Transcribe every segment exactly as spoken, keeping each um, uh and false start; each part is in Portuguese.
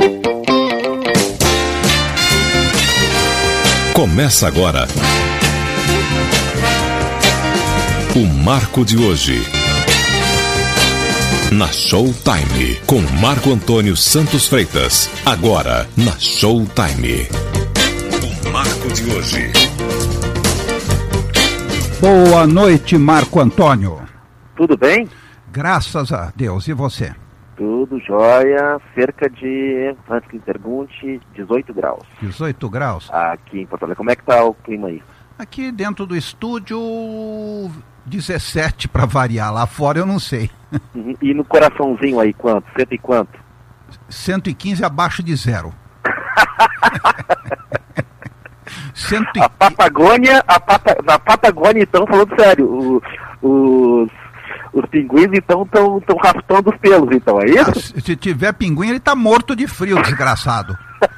Começa agora o Marco de Hoje, na Showtime, com Marco Antônio Santos Freitas. Agora, na Showtime. O Marco de Hoje. Boa noite, Marco Antônio. Tudo bem? Graças a Deus. E você? Tudo jóia. Cerca de, antes que me pergunte, dezoito graus. dezoito graus? Aqui em Porto Alegre. Como é que tá o clima aí? Aqui dentro do estúdio, dezessete para variar. Lá fora eu não sei. Uhum. E no coraçãozinho aí, quanto? Cento e quanto? cento e quinze abaixo de zero. cento e... A Patagônia, a Pata... na Patagônia, então, falando sério, o, os, os pinguins, então, estão raspando os pelos, então, é isso? Ah, se tiver pinguim, ele tá morto de frio, desgraçado.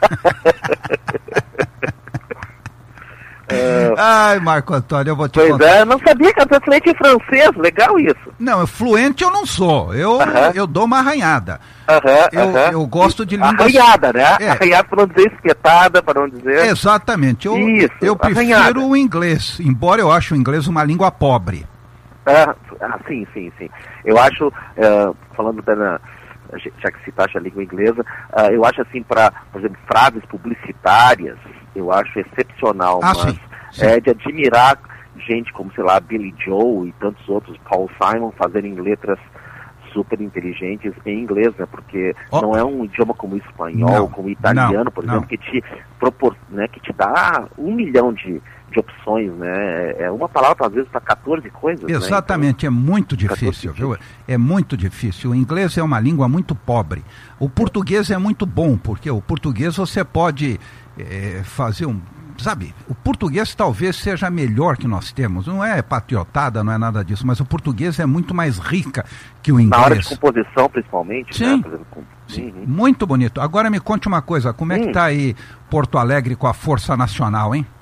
Uh, Ai, Marco Antônio, eu vou te pois contar. Pois é, não sabia que era fluente em francês, legal isso. Não, fluente eu não sou, eu, uh-huh. eu dou uma arranhada. Uh-huh, eu, uh-huh. eu gosto de línguas... Arranhada, né? É. Arranhada para não dizer espetada, para não dizer... Exatamente, eu, isso, eu prefiro arranhada. O inglês, embora eu ache o inglês uma língua pobre. Ah, ah sim, sim, sim. Eu acho, uh, falando até na... já que citaste a língua inglesa, uh, eu acho assim, para, por exemplo, frases publicitárias, eu acho excepcional, ah, mas sim, sim. é de admirar gente como, sei lá, Billy Joel e tantos outros, Paul Simon, fazerem letras super inteligentes em inglês, né? Porque oh. não é um idioma como o espanhol, não, como o italiano, não, por exemplo, não. que te propor, né, que te dá um milhão de, de opções, né? É uma palavra, às vezes, para quatorze coisas. Exatamente, né? Então, é muito difícil, viu? É muito difícil. O inglês é uma língua muito pobre. O português é muito bom, porque o português você pode é, fazer um... Sabe, o português talvez seja a melhor que nós temos. Não é patriotada, não é nada disso, mas o português é muito mais rica que o inglês. Na hora de composição, principalmente. Sim, né? Por exemplo, com... Sim. Uhum. Muito bonito. Agora me conte uma coisa, como é hum. que está aí Porto Alegre com a Força Nacional, hein?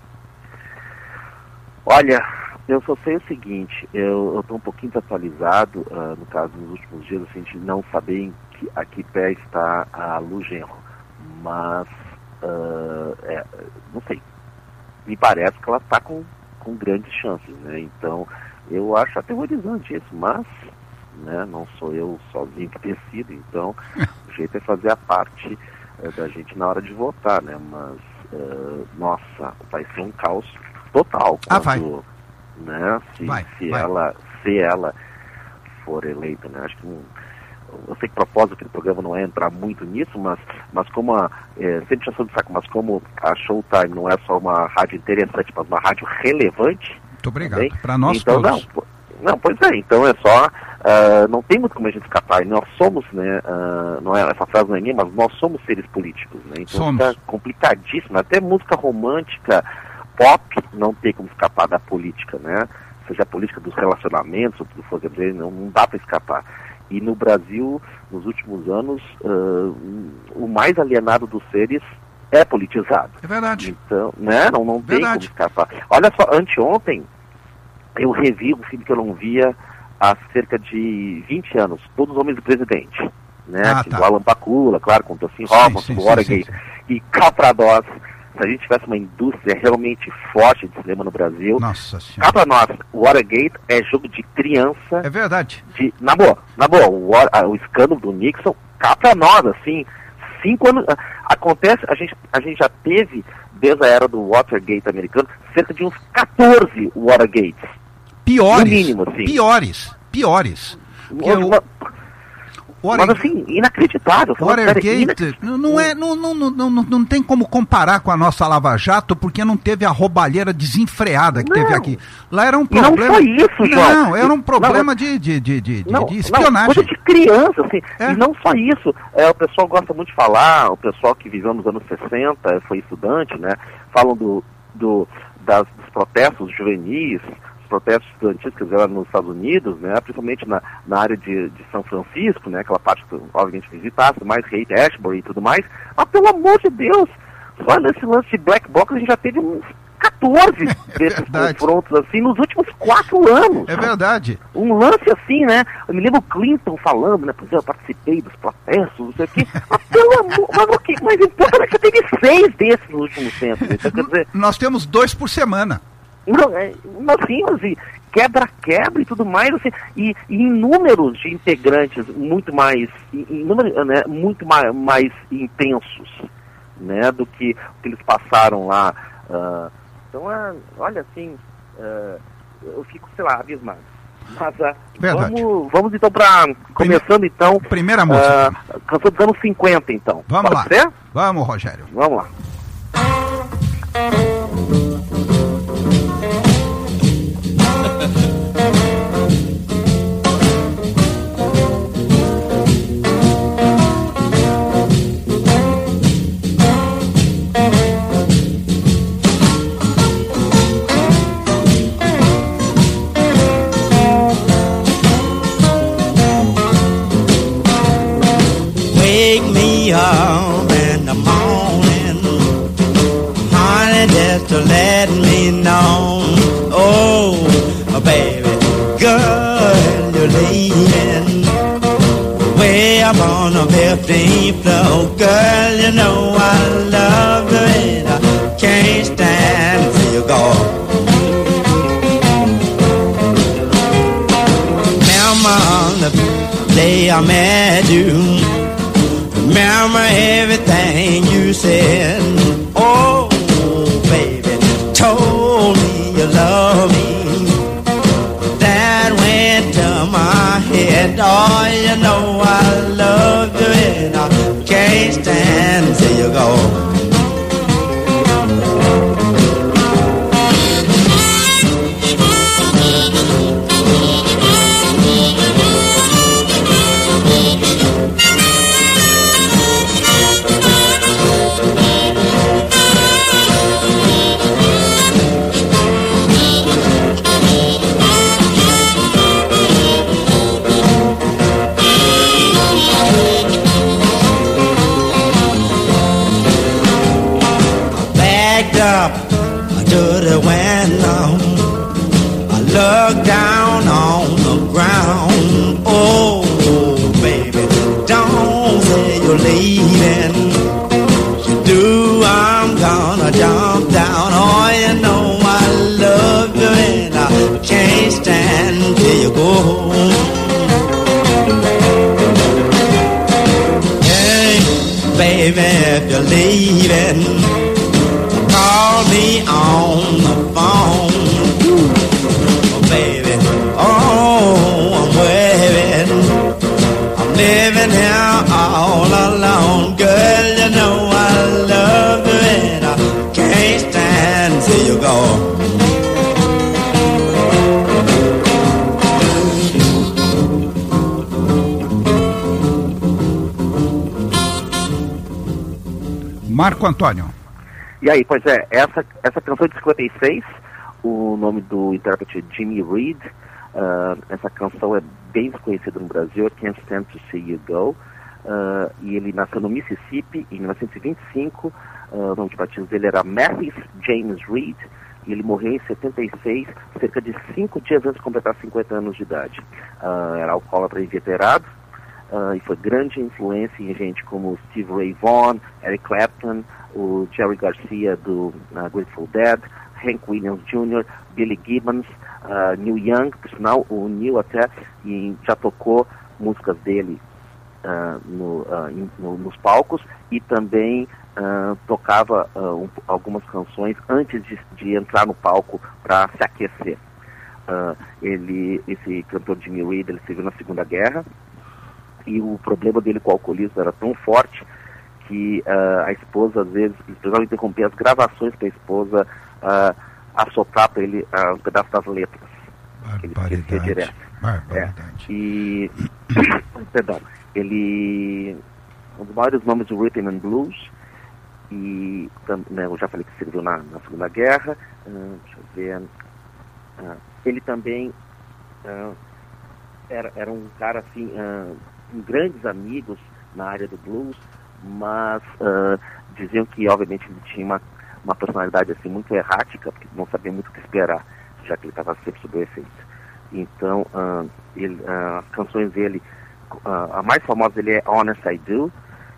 Olha, eu só sei o seguinte, eu estou um pouquinho desatualizado, uh, no caso, nos últimos dias, assim, de não saber em que, a que pé está a Lu Genro, mas, uh, é, não sei, me parece que ela está com, com grandes chances, né? Então, eu acho aterrorizante isso, mas, né, não sou eu sozinho que decido, então, o jeito é fazer a parte uh, da gente na hora de votar, né? Mas, uh, nossa, vai ser um caos total. Ah, vai. Né, se vai, se, vai. Ela, se ela for eleita, né? Acho que não, eu sei que o propósito do programa não é entrar muito nisso, mas, mas como a, é, sempre já sou de saco, mas como a Showtime não é só uma rádio interessante, mas uma rádio relevante. Muito obrigado. Para nós então, todos. Não, não, pois é, então é só, uh, não tem muito como a gente escapar, nós somos, né, uh, não é, essa frase não é minha, mas nós somos seres políticos, né? Então somos. Fica complicadíssimo, até música romântica, pop, não tem como escapar da política, né? Seja a política dos relacionamentos, ou tudo for dizer, não, não dá para escapar. E no Brasil, nos últimos anos, uh, o mais alienado dos seres é politizado. É verdade. Então, né? Não, não tem como escapar. Olha só, anteontem, eu revi um filme que eu não via há cerca de vinte anos, Todos os Homens do Presidente, né? Ah, do tá. Alan Pakula, claro, com Dustin Hoffman, do Watergate. E cá pra nós, se a gente tivesse uma indústria realmente forte de cinema no Brasil, Nossa Senhora. cá pra nós, o Watergate é jogo de criança. É verdade. De, na boa, na boa, o, o escândalo do Nixon, cá pra nós, assim, cinco anos, acontece, a gente, a gente já teve, desde a era do Watergate americano, cerca de uns quatorze Watergates. Piores, no mínimo, assim. piores, piores. Porque Mas, o... Water... mas assim, inacreditável. Watergate não, é, não, não, não, não, não tem como comparar com a nossa Lava Jato, porque não teve a roubalheira desenfreada que não. teve aqui. Lá era um problema... Não foi isso, João. Não, era um problema não, de, de, de, de, não, de espionagem. Não, coisa de criança, assim. É. E não só isso. É, o pessoal gosta muito de falar, o pessoal que viveu nos anos sessenta, foi estudante, né? Falam do, do, das, dos protestos juvenis, protestos estudantis que fizeram nos Estados Unidos, né, principalmente na, na área de, de São Francisco, né, aquela parte que tu, obviamente visitasse, mais Haight Ashbury e tudo mais, mas pelo amor de Deus, só nesse lance de black box a gente já teve uns quatorze desses verdade. confrontos assim nos últimos quatro anos. É verdade. Um lance assim, né, eu me lembro o Clinton falando, né, pois eu participei dos protestos, não sei o quê, mas pelo amor, mas o que mais importa é que teve seis desses nos últimos tempos. Então, quer dizer, nós temos dois por semana. Não, é, nós sim, assim, quebra-quebra e tudo mais, assim, e, e em números de integrantes muito mais, em, em número, né, muito mais, mais intensos, né, do que, que eles passaram lá. Uh, então, uh, olha, assim, uh, eu fico, sei lá, abismado. Mas uh, vamos, vamos então para, começando então... Primeira música. Uh, canção dos anos cinquenta, então. Vamos Pode lá. ser? Vamos, Rogério. Vamos lá. Up in the morning, honey, just to let me know, oh, baby, girl, you're leaving way up on the fifteenth floor. Girl, you know I love you and I can't stand till you go. Remember the day I met you, remember everything you said. Oh, baby, told me you love me. That went to my head. Oh, you know I love you and I can't stand till you go. Up to the window, I look down on the ground. Oh, baby, don't say you're leaving. If you do, I'm gonna jump down. Oh, you know I love you and I can't stand till you go. Hey, baby, if you're leaving, call me on the phone, oh, baby, oh, I'm waiting, I'm living here all alone. Girl, you know I love you and I can't stand till you go. Marco Antônio. E aí, pois é, essa, essa canção de cinquenta e seis, o nome do intérprete é Jimmy Reed. Uh, essa canção é bem desconhecida no Brasil, Can't Stand to See You Go. Uh, e ele nasceu no Mississippi em mil novecentos e vinte e cinco. Uh, o nome de batismo dele era Matthew James Reed. E ele morreu em setenta e seis, cerca de cinco dias antes de completar cinquenta anos de idade. Uh, era alcoólatra inveterado. Uh, e foi grande influência em gente como Steve Ray Vaughan, Eric Clapton, o Jerry Garcia do uh, Grateful Dead, Hank Williams Júnior, Billy Gibbons, uh, Neil Young, por sinal, o Neil até e já tocou músicas dele uh, no, uh, in, no, nos palcos e também uh, tocava uh, um, algumas canções antes de, de entrar no palco para se aquecer. Uh, ele, esse cantor Jimmy Reed, ele serviu na Segunda Guerra. E o problema dele com o alcoolismo era tão forte que uh, a esposa, às vezes, precisava interromper as gravações para a esposa uh, assoprar para ele uh, um pedaço das letras. Ele esquecia direto. É. E, perdão, ele, um dos maiores nomes do Rhythm and Blues, e né, eu já falei que serviu na, na Segunda Guerra, uh, deixa eu ver, uh, ele também uh, era, era um cara assim... Uh, grandes amigos na área do blues, mas uh, diziam que obviamente ele tinha uma, uma personalidade assim muito errática, porque não sabia muito o que esperar, já que ele estava sempre sob o efeito. Então uh, ele, uh, as canções dele, uh, a mais famosa dele é Honest I Do,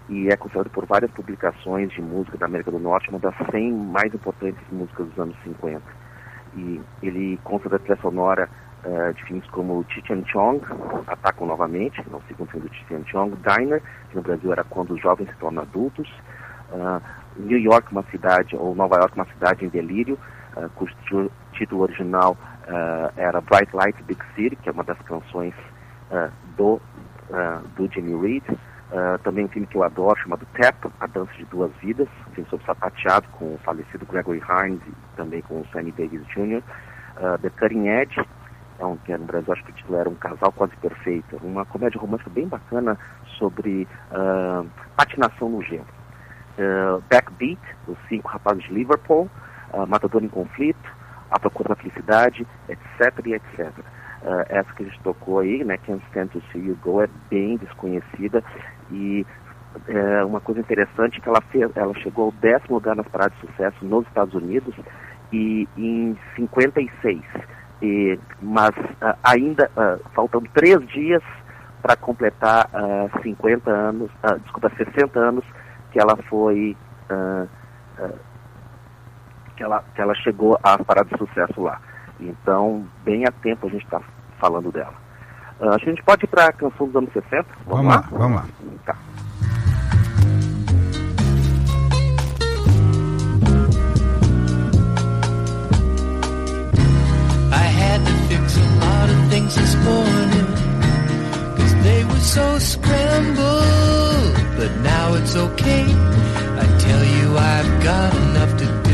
e é considerado por várias publicações de música da América do Norte uma das cem mais importantes músicas dos anos cinquenta. E ele consta da trilha sonora uh, de filmes como Cheech and Chong, Atacam Novamente, no segundo filme do Cheech and Chong, Diner, que no Brasil era Quando os Jovens se Tornam Adultos, uh, New York, uma cidade, ou Nova York, uma cidade em delírio, uh, cujo título original uh, era Bright Light Big City, que é uma das canções uh, do, uh, do Jimmy Reed. Uh, também um filme que eu adoro, chamado Tap, A Dança de Duas Vidas, um filme sobre sapateado com o falecido Gregory Hines e também com o Sammy Davis Júnior Uh, The Cutting Edge, é um, que no Brasil acho que o título era Um Casal Quase Perfeito, uma comédia romântica bem bacana sobre uh, patinação no gelo. Uh, Backbeat, Os Cinco Rapazes de Liverpool, uh, Matador em Conflito, A Procura da Felicidade, etc e etcétera. Uh, essa que a gente tocou aí, né, Can't Stand to See You Go, é bem desconhecida e é uma coisa interessante é que ela, fez, ela chegou ao décimo lugar nas paradas de sucesso nos Estados Unidos e em cinquenta e seis, e, mas uh, ainda uh, faltam três dias para completar uh, cinquenta anos, uh, desculpa, sessenta anos que ela foi uh, uh, que, ela, que ela chegou às paradas de sucesso lá. Então, bem a tempo a gente está falando dela. Uh, acho que a gente pode ir para a canção dos anos sessenta. Vamos, vamos lá? lá, vamos lá. Tá. I had to fix a lot of things this morning, 'cause they were so scrambled, but now it's okay. I tell you I've got enough to do.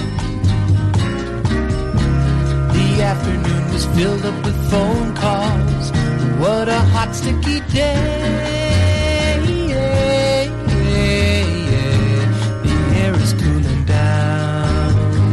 The afternoon was filled up with phone calls. What a hot, sticky day. Yeah, yeah, yeah. The air is cooling down.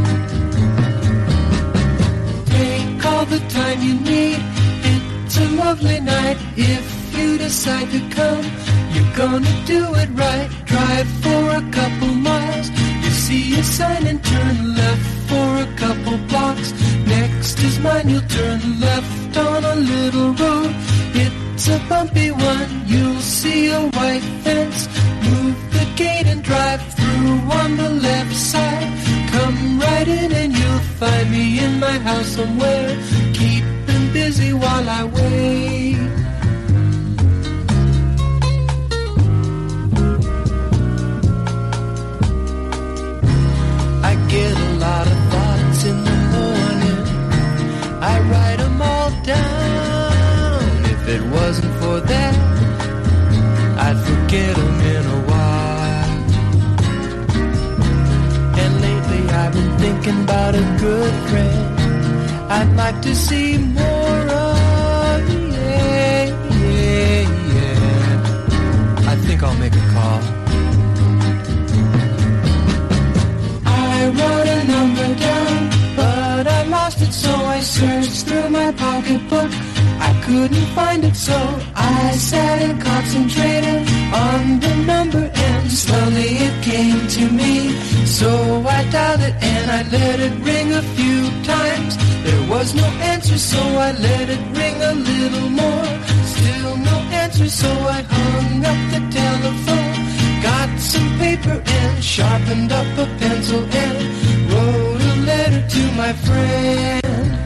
Take all the time you need. It's a lovely night. If you decide to come, you're gonna do it right. Drive for a couple miles. You see a sign and turn left for a couple blocks. Next is mine, you'll turn left on a little road. It's a bumpy one, you'll see a white fence. Move the gate and drive through on the left side. Come right in and you'll find me in my house somewhere, keeping busy while I wait. I get a lot of thoughts in the morning. I write them all down. If it wasn't for that, I'd forget them in a while. And lately I've been thinking about a good friend I'd like to see more of. Yeah, yeah, yeah. I think I'll make a call. I wrote a number down, but I lost it, so I searched through my pocketbook. I couldn't find it, so I sat and concentrated on the number, and slowly it came to me. So I dialed it and I let it ring a few times. There was no answer, so I let it ring a little more. Still no answer, so I hung up the telephone. Got some paper and sharpened up a pencil and wrote a letter to my friend.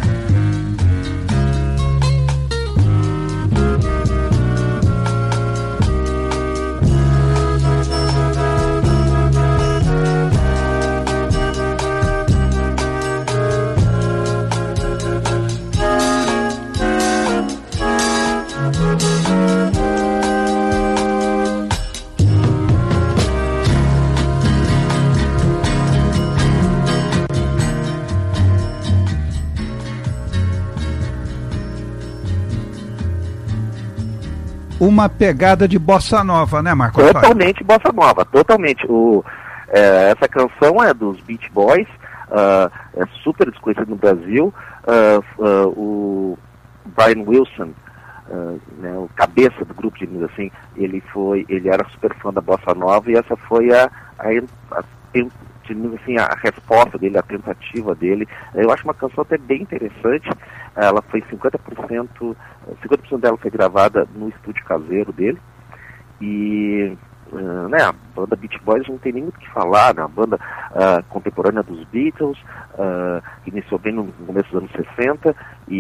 Uma pegada de bossa nova, né, Marco? Totalmente bossa nova, totalmente. O, é, essa canção é dos Beach Boys, uh, é super desconhecida no Brasil. Uh, uh, o Brian Wilson, uh, né, o cabeça do grupo, digamos assim, ele foi, ele era super fã da bossa nova e essa foi a, a, a, digamos assim, a resposta dele, a tentativa dele. Eu acho uma canção até bem interessante. Ela foi cinquenta por cento, cinquenta por cento dela foi gravada no estúdio caseiro dele. E uh, né, a banda Beach Boys não tem nem muito o que falar, né, a banda uh, contemporânea dos Beatles, uh, iniciou bem no começo dos anos sessenta,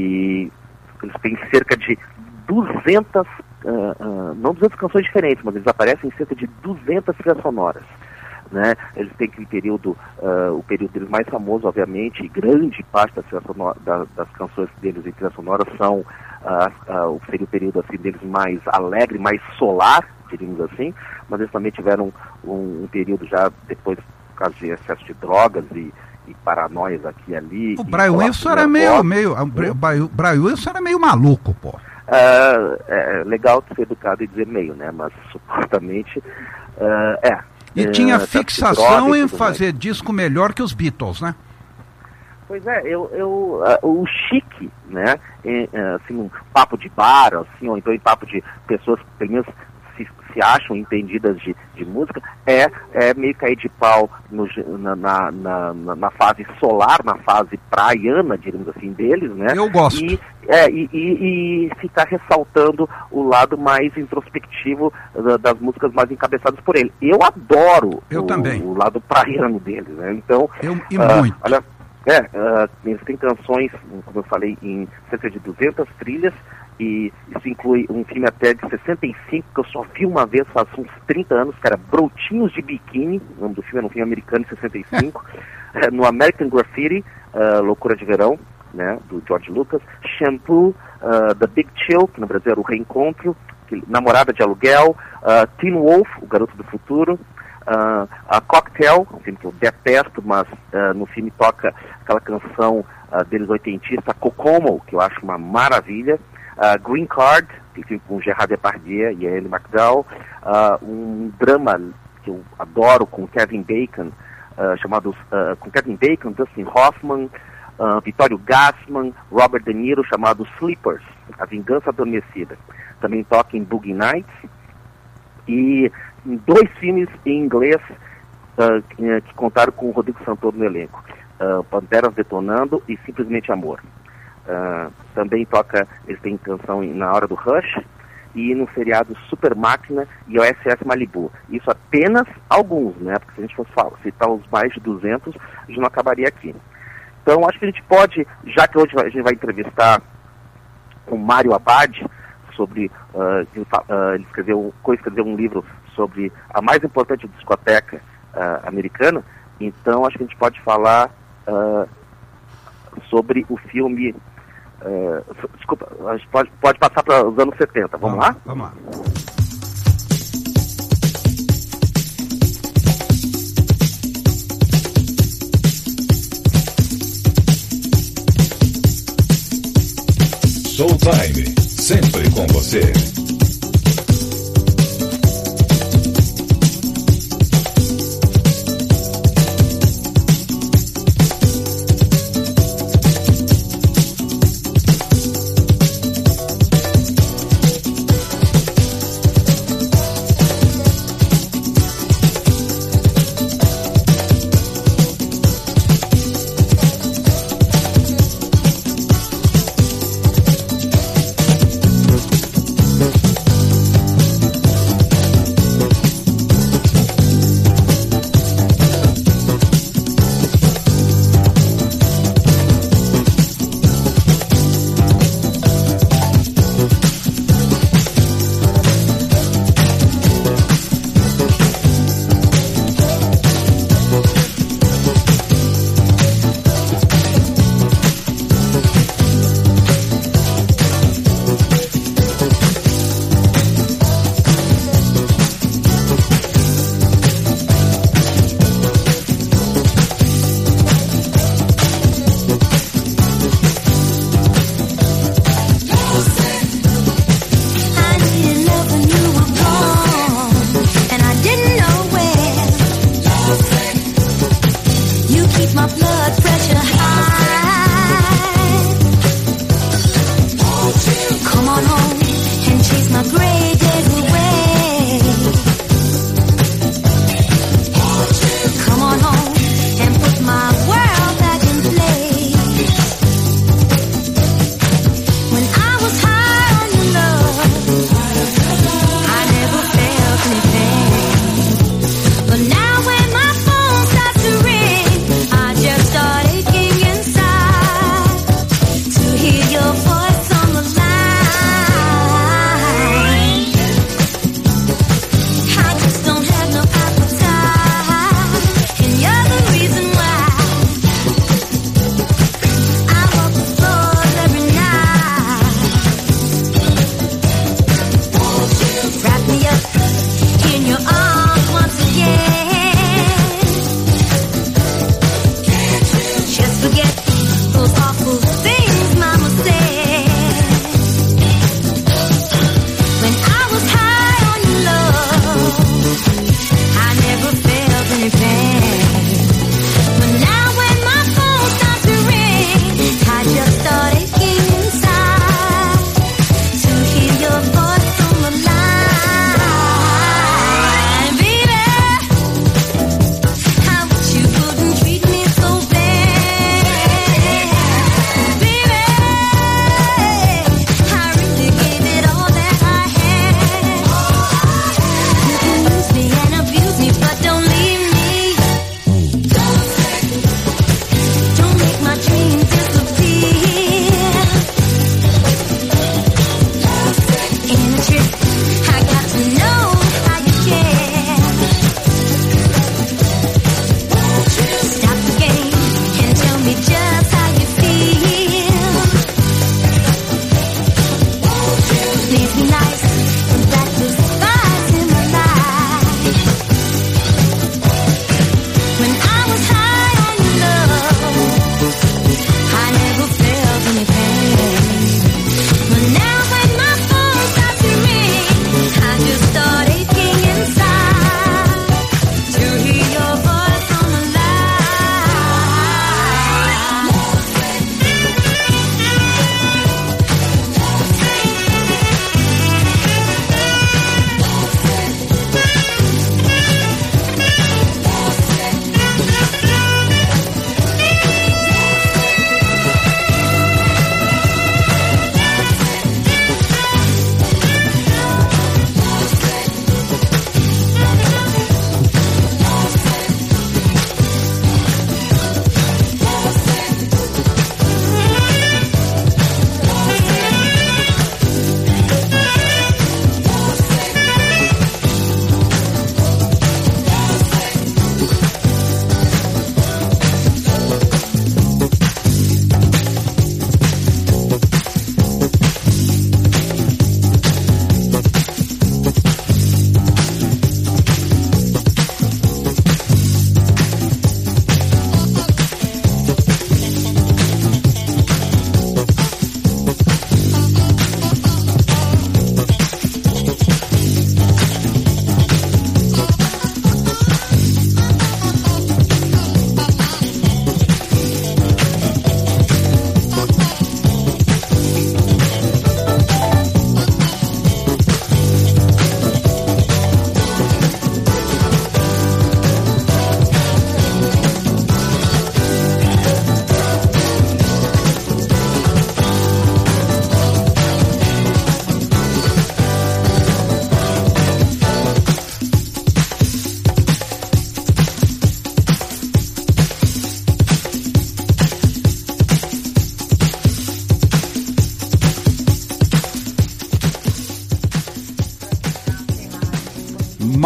e eles têm cerca de duzentas, uh, uh, não duzentas canções diferentes, mas eles aparecem em cerca de duzentas trilhas sonoras. Né? Eles têm aquele período, uh, o período deles mais famoso, obviamente, e grande parte das, sonora, da, das canções deles em trilha sonora são uh, uh, o período, período assim, deles mais alegre, mais solar, diríamos assim, mas eles também tiveram um, um período já depois, por causa de excesso de drogas e, e paranoias aqui e ali. O Brian Wilson era meio, meio, o Brian Wilson era meio maluco, pô. Uh, é legal ser educado e dizer meio, né, mas supostamente, uh, é. E é, tinha fixação em fazer mais. disco melhor que os Beatles, né? Pois é, eu, eu, uh, o chique, né, em, uh, assim, um papo de bar, assim, ou então em papo de pessoas que pelo menos se, se acham entendidas de, de música, é, é meio cair de pau no, na, na, na, na fase solar, na fase praiana, diríamos assim, deles, né? Eu gosto. E, é, e, e, e ficar ressaltando o lado mais introspectivo da, das músicas mais encabeçadas por ele. Eu adoro eu o, também. o lado praiano deles, né? Então, eu, e uh, muito. Olha, é, uh, eles têm canções, como eu falei, em cerca de duzentas trilhas, e isso inclui um filme até de sessenta e cinco, que eu só vi uma vez faz uns trinta anos, que era Brotinhos de Biquíni, o nome do filme era um filme americano de sessenta e cinco, é, no American Graffiti, uh, Loucura de Verão, né, do George Lucas, Shampoo, uh, The Big Chill, que no Brasil era o Reencontro, que, Namorada de Aluguel, uh, Teen Wolf, O Garoto do Futuro, uh, a Cocktail, um filme que eu detesto, mas uh, no filme toca aquela canção uh, deles oitentista, Kokomo, que eu acho uma maravilha, uh, Green Card, que filme com Gerard Depardieu e Andy McDowell, uh, um drama que eu adoro com Kevin Bacon, uh, chamado uh, com Kevin Bacon, Dustin Hoffman, Uh, Vittorio Gassman, Robert De Niro, chamado Sleepers, A Vingança Adormecida. Também toca em Boogie Nights. E em dois filmes em inglês uh, que, que contaram com o Rodrigo Santoro no elenco. Uh, Panteras Detonando e Simplesmente Amor. Uh, também toca, eles têm canção em, na Hora do Rush e no seriado Super Máquina e O S S Malibu. Isso apenas alguns, né? Porque se a gente fosse falar, citar os mais de duzentos, a gente não acabaria aqui. Então, acho que a gente pode, já que hoje a gente vai entrevistar o Mário Abad, sobre, uh, ele, uh, ele escreveu, co-escreveu um livro sobre a mais importante discoteca uh, americana, então acho que a gente pode falar uh, sobre o filme, uh, desculpa, a gente pode, pode passar para os anos setenta, vamos, vamos lá? Vamos lá. Showtime, sempre com você.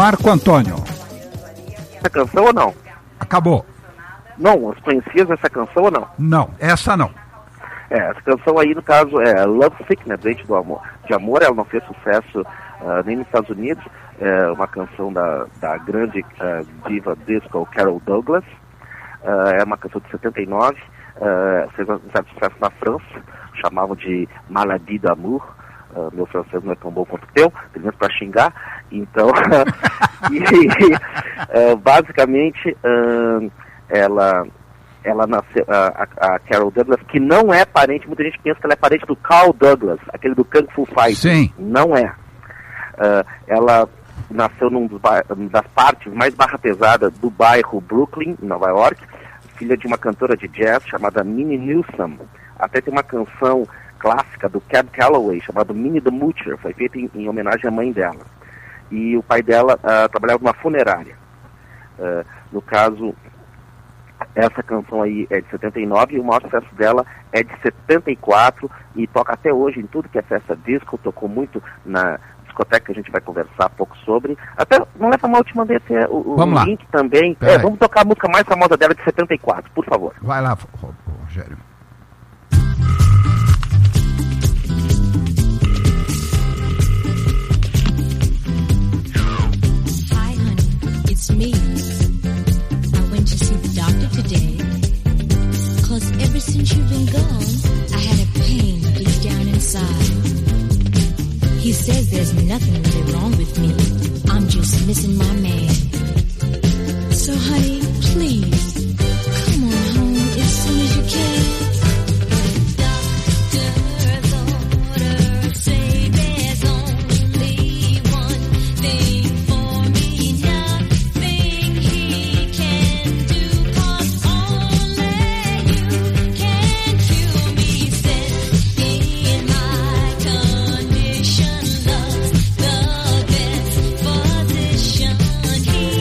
Marco Antônio. Essa canção ou não? Acabou. Não, você conhecias essa canção ou não? Não, essa não. É, essa canção aí, no caso, é Love Sick, né, Doente do Amor. De Amor, ela não fez sucesso uh, nem nos Estados Unidos. É uma canção da, da grande uh, diva disco Carol Douglas. Uh, é uma canção de setenta e nove. Uh, fez um certo sucesso na França. Chamavam de Maladie d'amour. Uh, meu francês não é tão bom quanto o teu, pelo menos para xingar. Então, e, uh, basicamente, uh, ela... ela nasceu, a, a Carol Douglas, que não é parente, muita gente pensa que ela é parente do Carl Douglas, aquele do Kung Fu Fighting. Sim. Não é. Uh, ela nasceu num dos ba- das partes mais barra pesada do bairro Brooklyn, em Nova York, filha de uma cantora de jazz chamada Minnie Newsom. Até tem uma canção clássica do Cab Calloway, chamada Minnie the Moocher, foi feita em, em homenagem à mãe dela. E o pai dela uh, trabalhava numa funerária. Uh, no caso... Essa canção aí é de setenta e nove e o maior sucesso dela é de setenta e quatro e toca até hoje em tudo que é festa disco, tocou muito na discoteca que a gente vai conversar um pouco sobre. Até, não leva mal, te mandei até o, o link também. É, vamos tocar a música mais famosa dela de setenta e quatro, por favor. Vai lá, Rogério. Hi, honey, it's me. To see the doctor today, cause ever since you've been gone, I had a pain deep down inside. He says there's nothing really wrong with me, I'm just missing my man. So honey, please, come on home as soon as you can. He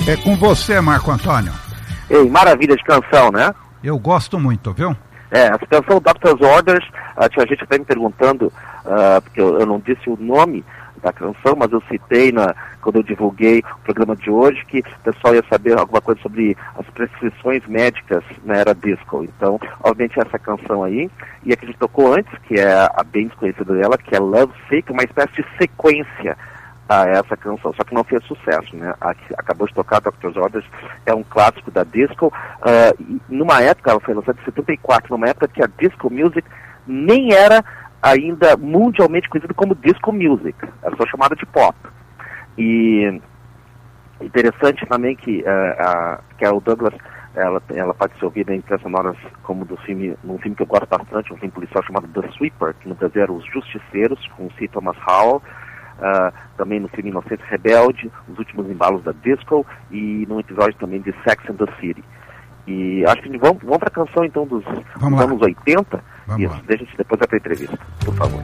É com você, Marco Antônio. Ei, maravilha de canção, né? Eu gosto muito, viu? É, essa canção Doctor's Orders, uh, tinha gente até me perguntando, uh, porque eu, eu não disse o nome da canção, mas eu citei na, quando eu divulguei o programa de hoje, que o pessoal ia saber alguma coisa sobre as prescrições médicas na era disco. Então, obviamente, essa canção aí, e a que a gente tocou antes, que é a bem desconhecida dela, que é Love Sick, uma espécie de sequência a essa canção, só que não fez sucesso, né? A que acabou de tocar, Doctor's Orders, é um clássico da disco, uh, e numa época, ela foi lançada em setenta e quatro, numa época que a disco music nem era ainda mundialmente conhecida como disco music, era só chamada de pop. E interessante também que, uh, a, que a Douglas, ela, ela pode ser ouvida em trilhas sonoras como do filme, num filme que eu gosto bastante, um filme policial chamado The Sweeper, que no Brasil era Os Justiceiros, com o C. Thomas Howell. Uh, também no filme Inocente Rebelde, Os Últimos Embalos da Disco, e num episódio também de Sex and the City. E acho que vamos, vamos para a canção então dos, dos anos oitenta. Vamos Isso, lá. deixa a gente depois para a entrevista, por favor.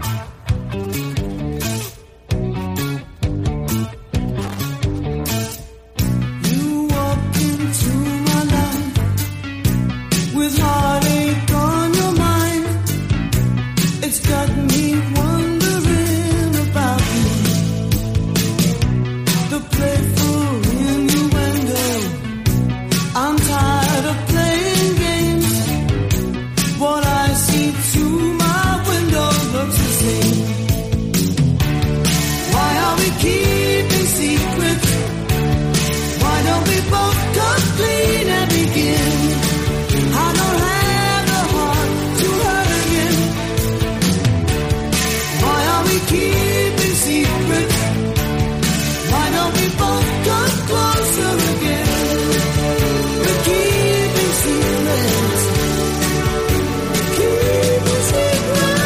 You walked into my life with heartache on your mind. It's got me wondering about you. The playful innuendo. I'm tired of playing games. What I see through my window looks the same. Why are we keeping secrets? Why don't we both come clean and begin? I don't have the heart to hurt again. Why are we keeping secrets? Why don't we both come closer again? We're keeping secrets. Keeping secrets.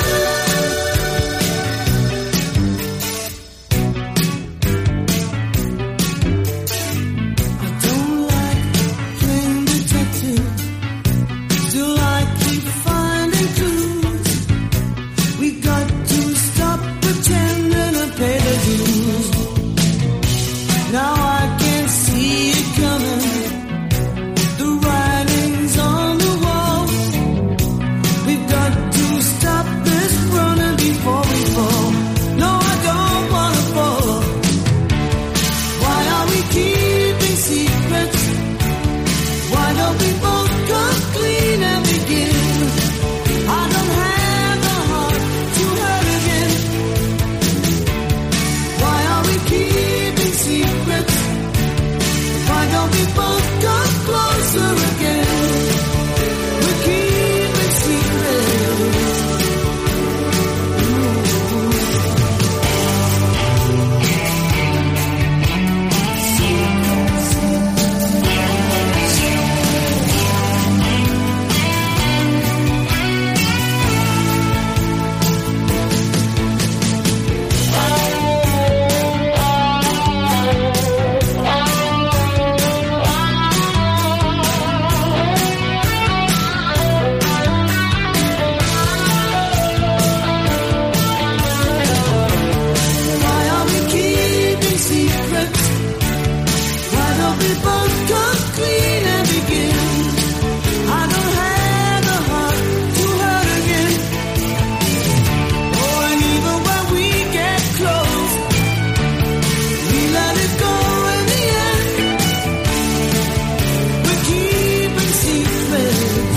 I don't like playing detective. Still I keep finding clues. We got to stop pretending and pay the dues. Now I can see it coming. The writing's on the wall. We've got to stop this running before we fall. No, I don't wanna fall. Why are we keeping secrets? Why don't we both come clean and begin? I don't have the heart to hurt again. Why are we keeping secrets? Why don't we both come closer again? We're keeping secrets. Why are we keeping secrets? Why don't we both come clean and begin? I don't have the heart to hurt again. Oh, and even when we get close, we let it go in the end. We're keeping secrets.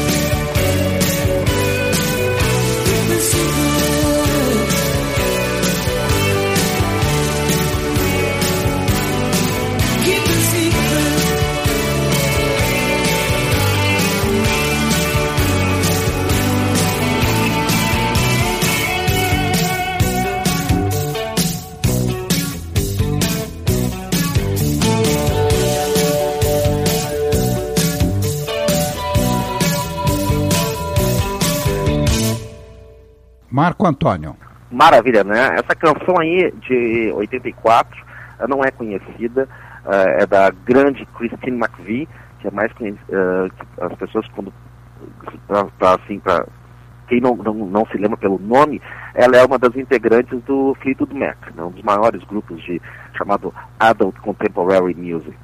Keeping secrets. Keeping secrets. Marco Antônio. Maravilha, né? Essa canção aí de oitenta e quatro, ela não é conhecida, uh, é da grande Christine McVie, que é mais conhecida, uh, que as pessoas quando, pra, pra, assim, pra quem não, não, não se lembra pelo nome, ela é uma das integrantes do Fleetwood Mac, né? Um dos maiores grupos de chamado Adult Contemporary Music.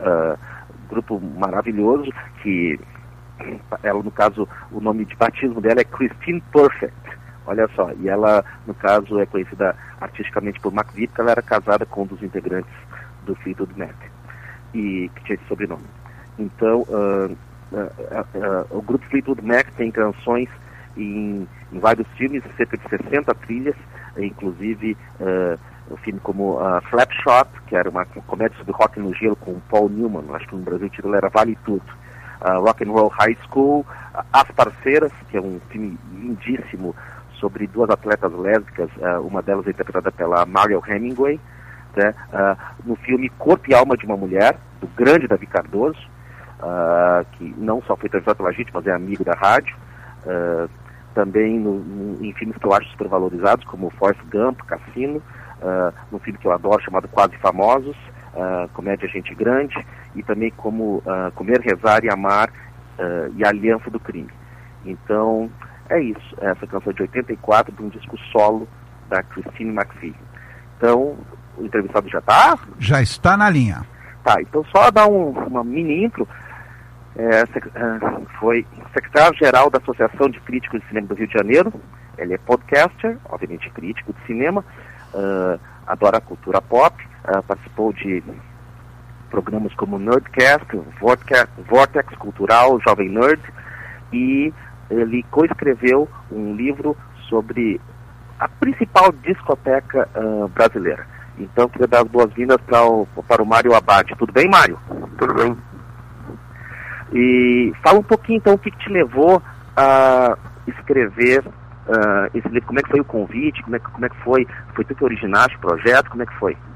uh, grupo maravilhoso, que ela, no caso, o nome de batismo dela é Christine Perfect, olha só, e ela, no caso, é conhecida artisticamente por McVie, porque ela era casada com um dos integrantes do Fleetwood Mac, e que tinha esse sobrenome. Então, uh, uh, uh, uh, o grupo Fleetwood Mac tem canções em, em vários filmes, cerca de sessenta trilhas, inclusive uh, um filme como uh, Slapshot, que era uma comédia sobre rock no gelo com Paul Newman, acho que no Brasil o título era Vale Tudo. Uh, Rock and Roll High School, uh, As Parceiras, que é um filme lindíssimo sobre duas atletas lésbicas, uh, uma delas é interpretada pela Mariel Hemingway, né? uh, no filme Corpo e Alma de uma Mulher, do grande Davi Cardoso, uh, que não só foi entrevistado pela gente, mas é amigo da rádio, uh, também no, no, em filmes que eu acho supervalorizados, como Forrest Gump, Cassino, uh, num filme que eu adoro chamado Quase Famosos, uh, comédia Gente Grande, e também como uh, Comer, Rezar e Amar uh, e a Aliança do Crime. Então, é isso, essa canção de oitenta e quatro, de um disco solo da Christine McVie. Então, o entrevistado já está? Já está na linha. Tá, então só dar um, uma mini intro. É, sec, uh, foi secretário-geral da Associação de Críticos de Cinema do Rio de Janeiro. Ele é podcaster, obviamente crítico de cinema, uh, adora a cultura pop, uh, participou de programas como Nerdcast, Vortex, Vortex Cultural, Jovem Nerd, e ele coescreveu um livro sobre a principal discoteca uh, brasileira. Então, queria dar as boas-vindas para o, para o Mário Abad. Tudo bem, Mário? Tudo bem. E fala um pouquinho, então, o que, que te levou a escrever uh, esse livro. Como é que foi o convite? Como é, como é que foi? Foi tu que originaste o projeto? Como é que foi?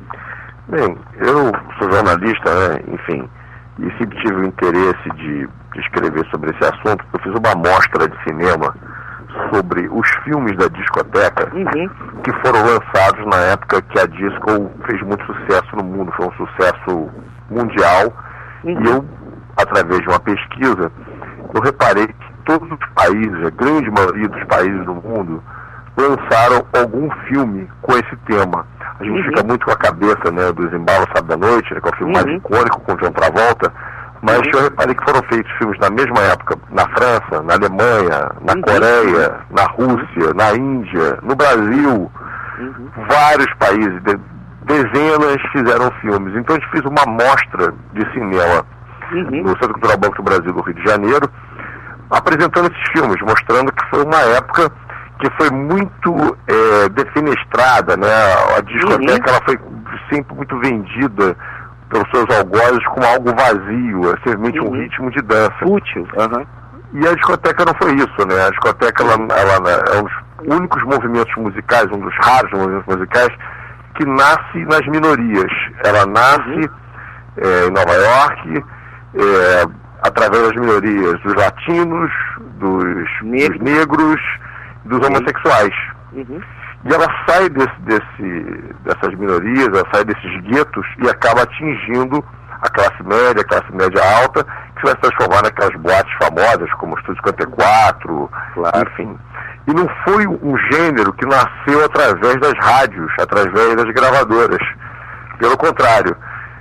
Bem, eu sou jornalista, né? Enfim, e sempre tive o interesse de, de escrever sobre esse assunto. Eu fiz uma amostra de cinema sobre os filmes da discoteca, uhum, que foram lançados na época que a disco fez muito sucesso no mundo, foi um sucesso mundial. Uhum. E eu, através de uma pesquisa, eu reparei que todos os países, a grande maioria dos países do mundo, lançaram algum filme com esse tema. A gente, uhum, fica muito com a cabeça, né, dos Embalos Sábado à Noite, né, que é o filme, uhum, mais icônico, com John Travolta, mas, uhum, eu reparei que foram feitos filmes na mesma época na França, na Alemanha, na, uhum, Coreia, na Rússia, na Índia, no Brasil, uhum, vários países, de, dezenas fizeram filmes. Então a gente fez uma amostra de cinema, uhum, no Centro Cultural Banco do Brasil do Rio de Janeiro, apresentando esses filmes, mostrando que foi uma época que foi muito é, defenestrada, né? A discoteca, uhum, ela foi sempre muito vendida pelos seus algozes como algo vazio, é simplesmente, uhum, um ritmo de dança. Útil. Uhum. E a discoteca não foi isso, né? A discoteca, ela, ela é um dos únicos movimentos musicais, um dos raros movimentos musicais, que nasce nas minorias. Ela nasce, uhum, é, em Nova York, é, através das minorias dos latinos, dos negros, dos, negros, dos homossexuais. Uhum. E ela sai desse, desse, dessas minorias, ela sai desses guetos e acaba atingindo a classe média, a classe média alta, que vai se transformar naquelas boates famosas, como o Estúdio cinquenta e quatro, claro, enfim. E não foi um gênero que nasceu através das rádios, através das gravadoras. Pelo contrário,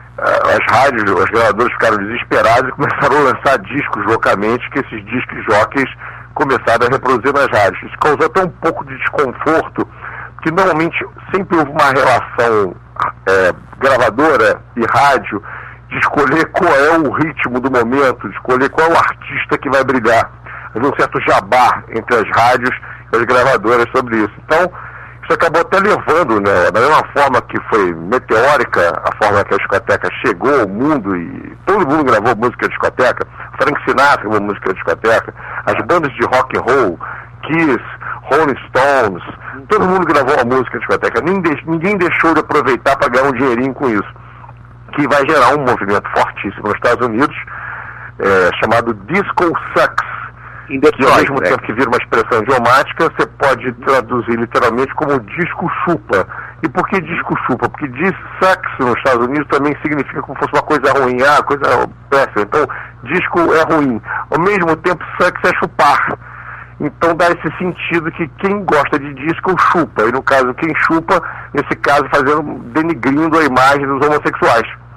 as rádios, as gravadoras ficaram desesperadas e começaram a lançar discos loucamente, que esses discos jockeys começaram a reproduzir nas rádios. Isso causou até um pouco de desconforto, que normalmente sempre houve uma relação é, gravadora e rádio de escolher qual é o ritmo do momento, de escolher qual é o artista que vai brilhar. Havia um certo jabá entre as rádios e as gravadoras sobre isso. Então, isso acabou até levando, né, da mesma forma que foi meteórica a forma que a discoteca chegou ao mundo e todo mundo gravou música de discoteca, Frank Sinatra gravou música de discoteca, as bandas de rock and roll, Kiss, Rolling Stones, todo mundo gravou a música de discoteca, ninguém, ninguém deixou de aproveitar para ganhar um dinheirinho com isso, que vai gerar um movimento fortíssimo nos Estados Unidos, é, chamado Disco Sucks, que ao mesmo tempo que vira uma expressão idiomática, você pode traduzir literalmente como disco chupa. E por que disco chupa? Porque diz sucks nos Estados Unidos também significa como se fosse uma coisa ruim, ah, coisa péssima. Então, disco é ruim. Ao mesmo tempo, sucks é chupar. Então dá esse sentido que quem gosta de disco chupa. E no caso, quem chupa, nesse caso, fazendo, denigrindo a imagem dos homossexuais.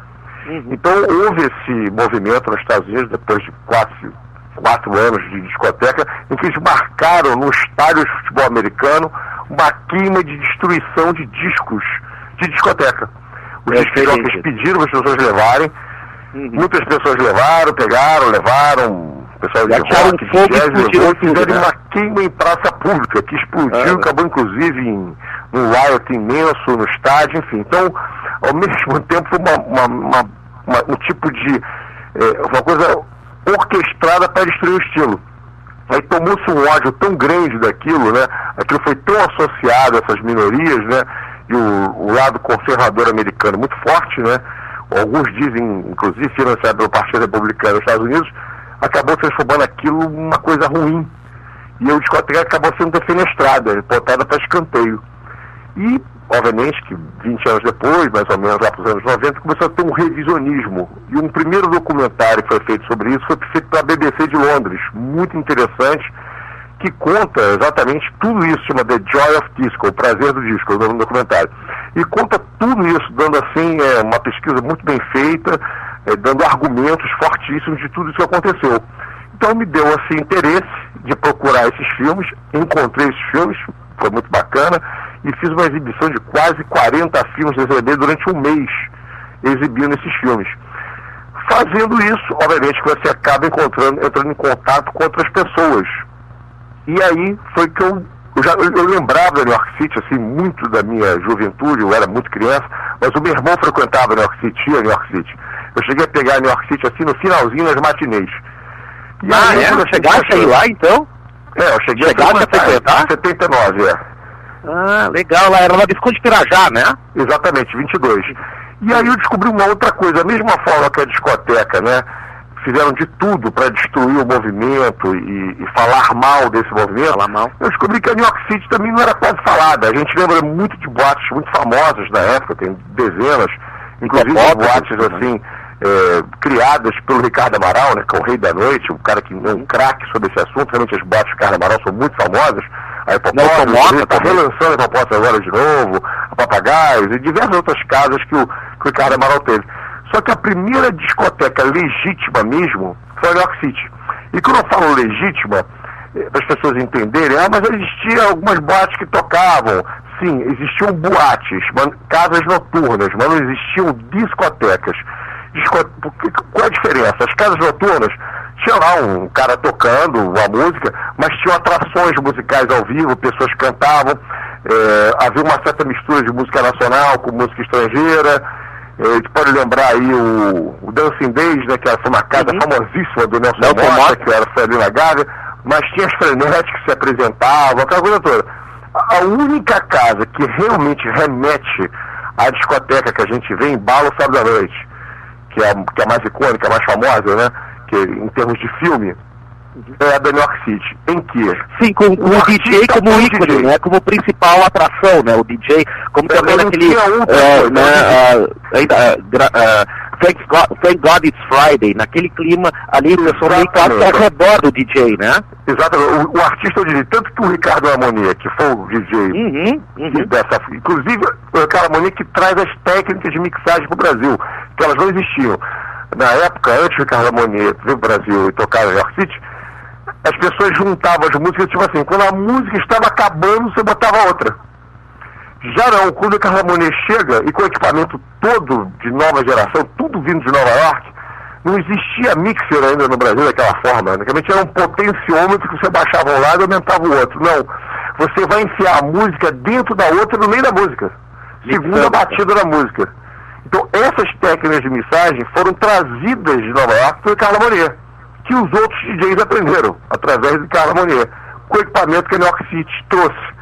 Uhum. Então houve esse movimento nos Estados Unidos, depois de quatro, quatro anos de discoteca, em que eles marcaram no estádio de futebol americano uma queima de destruição de discos de discoteca. Os é discos que eles pediram para as pessoas levarem, uhum. muitas pessoas levaram, pegaram, levaram, o pessoal de rock, de fogo, jazz, levou, tudo, fizeram né? uma queima em praça pública, que explodiu, ah, acabou inclusive em um riot imenso no estádio, enfim. Então, ao mesmo tempo, foi uma, uma, uma, uma, um tipo de, é, uma coisa orquestrada para destruir o estilo. Aí tomou-se um ódio tão grande daquilo, né? Aquilo foi tão associado a essas minorias, né? E o, o lado conservador americano muito forte, né? Alguns dizem, inclusive, financiado pelo Partido Republicano dos Estados Unidos, acabou transformando aquilo uma coisa ruim. E a discoteca acabou sendo defenestrada, botada para escanteio. E, obviamente, que vinte anos depois, mais ou menos lá para os anos noventa, começou a ter um revisionismo. E um primeiro documentário que foi feito sobre isso foi feito pela B B C de Londres, muito interessante, que conta exatamente tudo isso, chama The Joy of Disco, o prazer do disco, o nome do documentário. E conta tudo isso, dando assim é, uma pesquisa muito bem feita, é, dando argumentos fortíssimos de tudo isso que aconteceu. Então me deu assim interesse de procurar esses filmes, encontrei esses filmes, foi muito bacana, e fiz uma exibição de quase quarenta filmes de C D durante um mês, exibindo esses filmes. Fazendo isso, obviamente que você acaba encontrando, entrando em contato com outras pessoas. E aí foi que eu, eu, já, eu, eu lembrava da New York City, assim, muito da minha juventude, eu era muito criança, mas o meu irmão frequentava a New York City, a New York City. Eu cheguei a pegar a New York City assim no finalzinho das matinês. E ah, aí, é? Eu chegasse a ir lá, então? É, eu cheguei Chegasse a frequentar. Em setenta e nove, é. Ah, legal, lá era na Visconde Pirajá, né? Exatamente, vinte e dois. E aí eu descobri uma outra coisa, a mesma forma que a discoteca, né? Fizeram de tudo para destruir o movimento e, e falar mal desse movimento. Falar mal. Eu descobri que a New York City também não era quase falada. A gente lembra muito de boates muito famosas da época, tem dezenas, inclusive boates assim, é, criadas pelo Ricardo Amaral, né? Que é o rei da noite, um cara que é um craque sobre esse assunto. Realmente as boates do Ricardo Amaral são muito famosas. A Hipopótamo está relançando a Hipopótamo agora de novo, a Papagaios e diversas outras casas que o, que o Ricardo Amaral teve. Só que a primeira discoteca legítima mesmo foi a New York City. E quando eu falo legítima, para as pessoas entenderem, ah, mas existiam algumas boates que tocavam. Sim, existiam boates, casas noturnas, mas não existiam discotecas. Disco... Qual é a diferença? As casas noturnas tinha lá um cara tocando uma música, mas tinham atrações musicais ao vivo, pessoas cantavam, é, havia uma certa mistura de música nacional com música estrangeira. É, a gente pode lembrar aí o, o Dancing Days, né, que era uma casa uhum. famosíssima do Nelson, Nelson Mota, que era foi ali na Gávea, mas tinha as frenéticas que se apresentavam, aquela coisa toda. A, a única casa que realmente remete à discoteca que a gente vê em Balo Sábado à Noite, que é, que é a mais icônica, a mais famosa, né? Que em termos de filme, é a da New York City, em que... Sim, com, com o, o D J como ícone, D J. Né? Como principal atração, né? O D J, como também naquele... Uh, né, uh, uh, uh, Thank, God, Thank God It's Friday, naquele clima ali, o pessoal meio quase ao redor do D J, né? Exatamente, o, o artista é o D J, tanto que o Ricardo Amonier, que foi o D J, uhum, uhum. Dessa, inclusive o Ricardo Amonier que traz as técnicas de mixagem para o Brasil, que elas não existiam. Na época, antes do Ricardo Amonier vir para o Brasil e tocar na New York City, as pessoas juntavam as músicas, tipo assim, quando a música estava acabando, você botava outra. Já não, quando o Ricardo Amonier chega, e com o equipamento todo de nova geração, tudo vindo de Nova York, não existia mixer ainda no Brasil daquela forma. Antigamente era um potenciômetro que você baixava um lado e aumentava o outro. Não, você vai enfiar a música dentro da outra, no meio da música. Segunda batida da música. Então, essas técnicas de mixagem foram trazidas de Nova York pelo Ricardo Amonier, que os outros D Js aprenderam, através do Ricardo Amonier, com o equipamento que a New York City trouxe.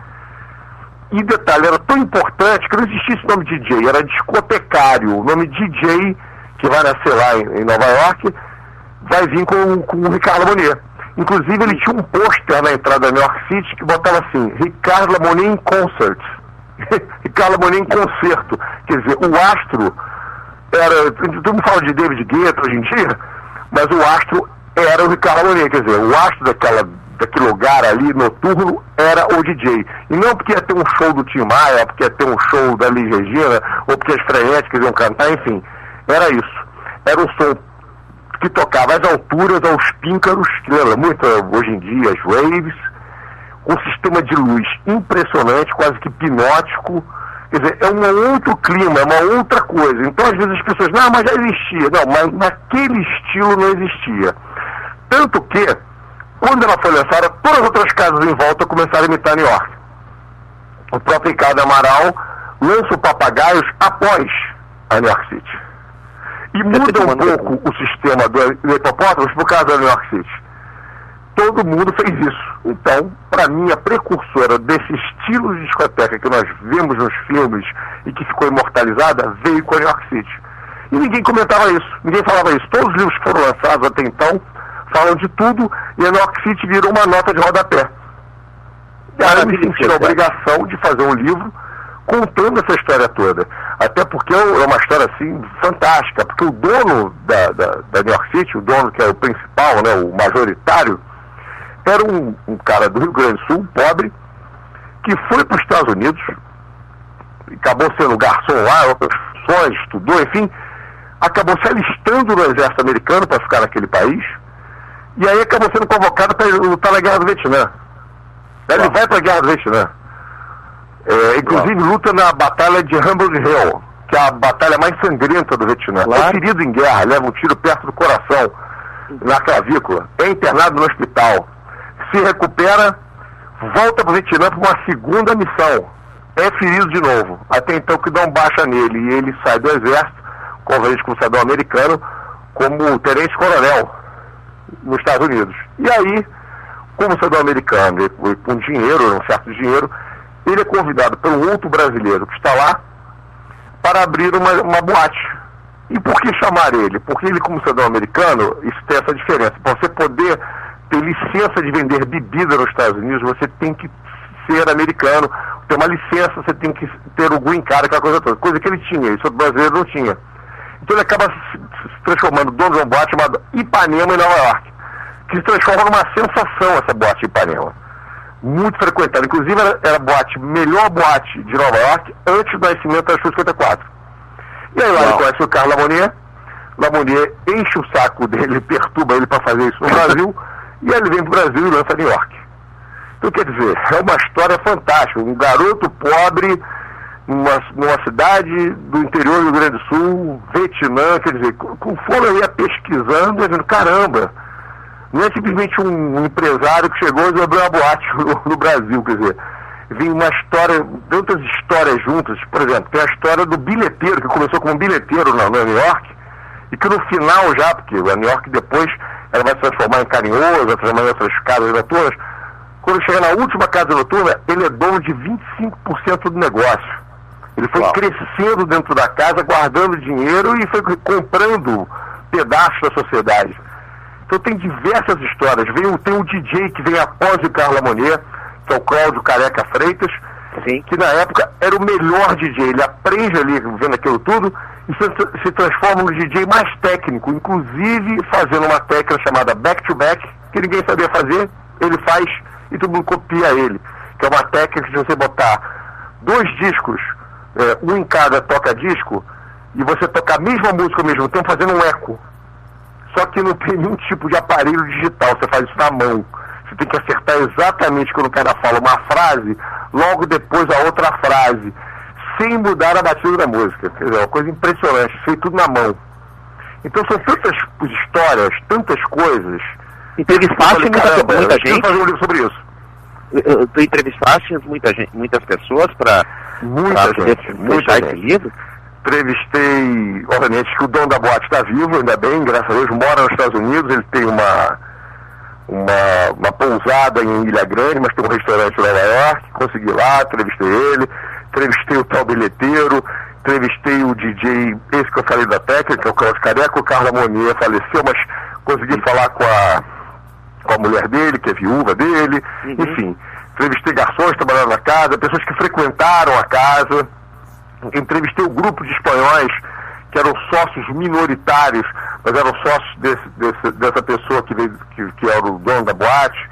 E detalhe, era tão importante que não existia esse nome D J, era discotecário. O nome D J, que vai nascer lá em, em Nova York, vai vir com, com o Ricardo Amonier. Inclusive, ele tinha um pôster na entrada da New York City que botava assim, Ricardo Amonier in Concert. Ricardo Amonier em concerto. Quer dizer, o astro era... Todo mundo fala de David Guetta hoje em dia, mas o astro era o Ricardo Amonier. Quer dizer, o astro daquela, daquele lugar ali, noturno, era o D J. E não porque ia ter um show do Tim Maia, porque ia ter um show da Liz Regina, ou porque as frenéticas iam cantar, enfim. Era isso. era um som que tocava às alturas, aos píncaros, que lembra muito hoje em dia as waves, um sistema de luz impressionante, quase que hipnótico. Quer dizer, é um outro clima, é uma outra coisa. Então, às vezes as pessoas, não, mas já existia. Não, mas naquele estilo não existia. Tanto que, quando ela foi lançada, todas as outras casas em volta começaram a imitar New York. O próprio Ricardo Amaral lança o Papagaios após a New York City. E muda um pouco o sistema do, do Hipopótamos por causa da New York City. Todo mundo fez isso. Então, para mim, a precursora desse estilo de discoteca que nós vemos nos filmes e que ficou imortalizada, veio com a New York City. E ninguém comentava isso, ninguém falava isso. Todos os livros que foram lançados até então falam de tudo, e a New York City virou uma nota de rodapé. E aí eu me senti na obrigação de fazer um livro contando essa história toda. Até porque é uma história, assim, fantástica. Porque o dono da, da, da New York City, o dono que é o principal, né, o majoritário, era um, um cara do Rio Grande do Sul, pobre, que foi para os Estados Unidos, acabou sendo garçom lá, outras funções, estudou, enfim, acabou se alistando no exército americano para ficar naquele país, e aí acabou sendo convocado para lutar na Guerra do Vietnã. Ele Uau. vai para a Guerra do Vietnã. É, inclusive Uau. luta na Batalha de Hamburg Hill, que é a batalha mais sangrenta do Vietnã. Claro. É ferido em guerra, leva um tiro perto do coração, na clavícula, é internado no hospital, se recupera, volta para o Vietnã para uma segunda missão, é ferido de novo, até então que dão baixa nele, e ele sai do exército, conveniente como cidadão americano, como tenente-coronel nos Estados Unidos. E aí, como cidadão americano, e com dinheiro, um certo dinheiro, ele é convidado por um outro brasileiro que está lá para abrir uma, uma boate. E por que chamar ele? Porque ele, como cidadão americano, isso tem essa diferença. Para você poder ter licença de vender bebida nos Estados Unidos, você tem que ser americano, ter uma licença, você tem que ter o green card, aquela coisa toda, coisa que ele tinha, isso o brasileiro não tinha. Então ele acaba se transformando dono de uma boate chamada Ipanema em Nova York, que se transforma numa sensação essa boate de Ipanema, muito frequentada, inclusive era, era a boate, melhor boate de Nova York antes do nascimento da Show cinquenta e quatro. E aí lá ele conhece o Carlos Lamonier, Lamonier enche o saco dele, perturba ele para fazer isso no Brasil, e ele vem para o Brasil e lança New York. Então, quer dizer, é uma história fantástica. Um garoto pobre numa, numa cidade do interior do Rio Grande do Sul, Vietnã, quer dizer, com fome eu ia pesquisando e dizendo, caramba, não é simplesmente um, um empresário que chegou e abriu uma boate no, no Brasil, quer dizer, vem uma história, tantas histórias juntas. Por exemplo, tem a história do bilheteiro, que começou como bilheteiro na, na New York, e que no final já, porque a New York depois ela vai se transformar em Carinhoso, vai transformar em outras casas noturnas. Quando chega na última casa noturna, ele é dono de vinte e cinco por cento do negócio. Ele foi Uau. crescendo dentro da casa, guardando dinheiro e foi comprando pedaços da sociedade. Então tem diversas histórias. Vem, tem um D J que vem após o Carlos Lamonier, que é o Cláudio Careca Freitas, Sim. que na época era o melhor D J. Ele aprende ali, vendo aquilo tudo, e se, se transforma no D J mais técnico, inclusive fazendo uma técnica chamada back-to-back, que ninguém sabia fazer, ele faz e todo mundo copia ele, que é uma técnica de você botar dois discos, é, um em cada toca-disco, e você tocar a mesma música ao mesmo tempo fazendo um eco. Só que não tem nenhum tipo de aparelho digital, você faz isso na mão. Você tem que acertar exatamente quando o cara fala uma frase, logo depois a outra frase, sem mudar a batida da música. Quer dizer, é uma coisa impressionante, feito tudo na mão. Então são tantas histórias, tantas coisas. Entrevistaste muita, caramba, muita eu gente? fazer um livro sobre isso. Tu entrevistaste muita gente, muitas pessoas para muita gente, muita esse gente. livro? Entrevistei, obviamente, que o dono da boate está vivo, ainda bem, graças a Deus, mora nos Estados Unidos, ele tem uma, uma, uma pousada em Ilha Grande, mas tem um restaurante em Nova York, consegui lá, entrevistei ele, entrevistei o tal bilheteiro, entrevistei o D J, esse que eu falei da técnica, que é o Cláudio Careca, o Carlos Lamonier faleceu, mas consegui falar com a, com a mulher dele, que é viúva dele, uhum. enfim, entrevistei garçons trabalhando na casa, pessoas que frequentaram a casa, entrevistei o grupo de espanhóis que eram sócios minoritários, mas eram sócios desse, desse, dessa pessoa que, veio, que, que era o dono da boate,